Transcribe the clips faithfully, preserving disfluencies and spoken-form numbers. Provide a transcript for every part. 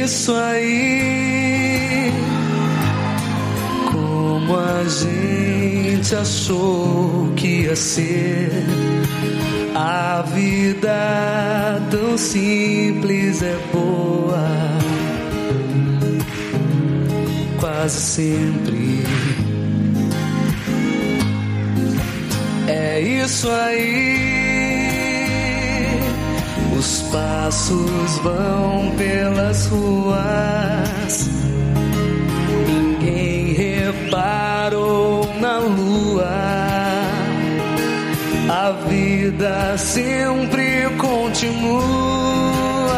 isso aí. Como a gente achou que ia ser a vida tão simples, é boa quase sempre. É isso aí. Os passos vão pelas ruas, ninguém reparou na lua. A vida sempre continua.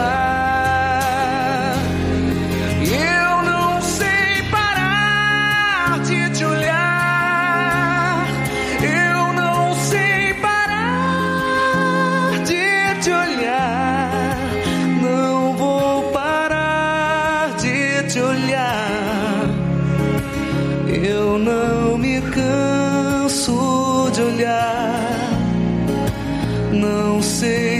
Eu não sei parar de te olhar. Eu não sei parar de te olhar. Não vou parar de te olhar. Eu não me canso de olhar. Não sei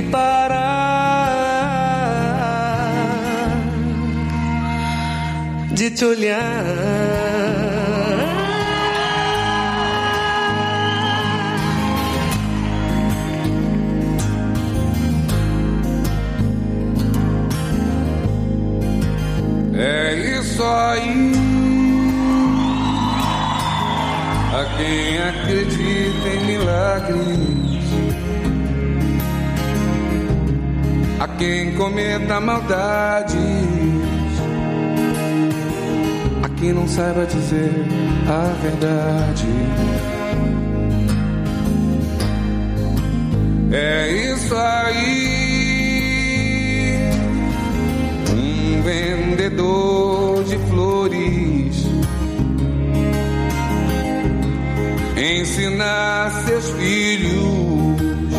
parar de te olhar. É isso aí. A quem acredita em milagres, a quem cometa maldades, a quem não saiba dizer a verdade. É isso aí. Um vendedor de flores ensinar seus filhos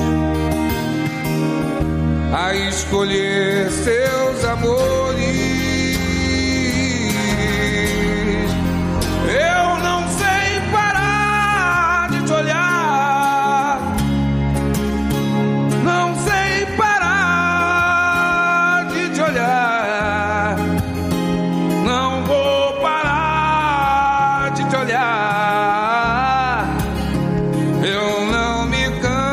a escolher seus amores. Eu não sei parar de te olhar. Não sei parar de te olhar. Não vou parar de te olhar. Eu não me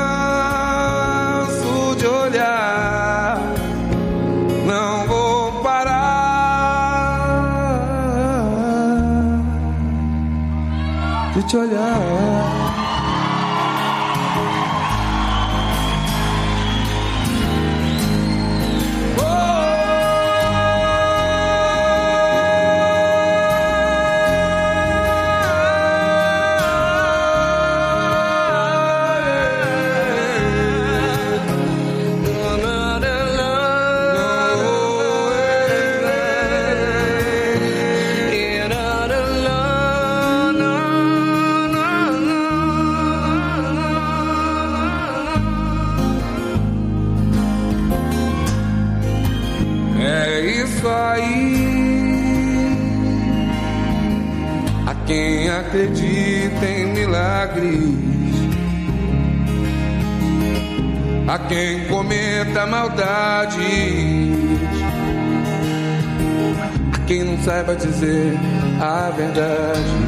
canso de olhar. Não vou parar de te olhar. Quem acredita em milagres, a quem cometa maldades, a quem não saiba dizer a verdade.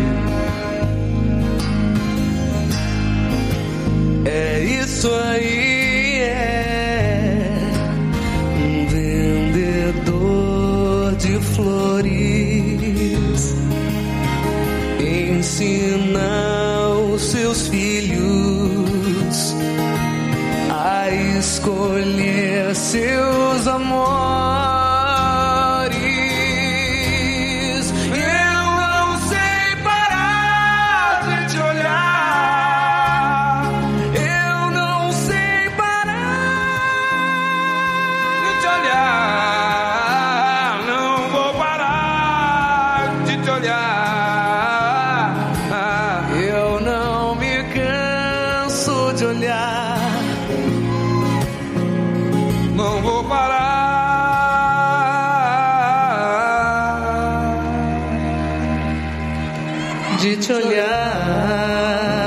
É isso aí, é um vendedor de flores ensina os seus filhos a escolher seus amores. Eu não sei parar de te olhar. Eu não sei parar de te olhar. Não vou parar de te olhar. De olhar, não vou parar de te olhar.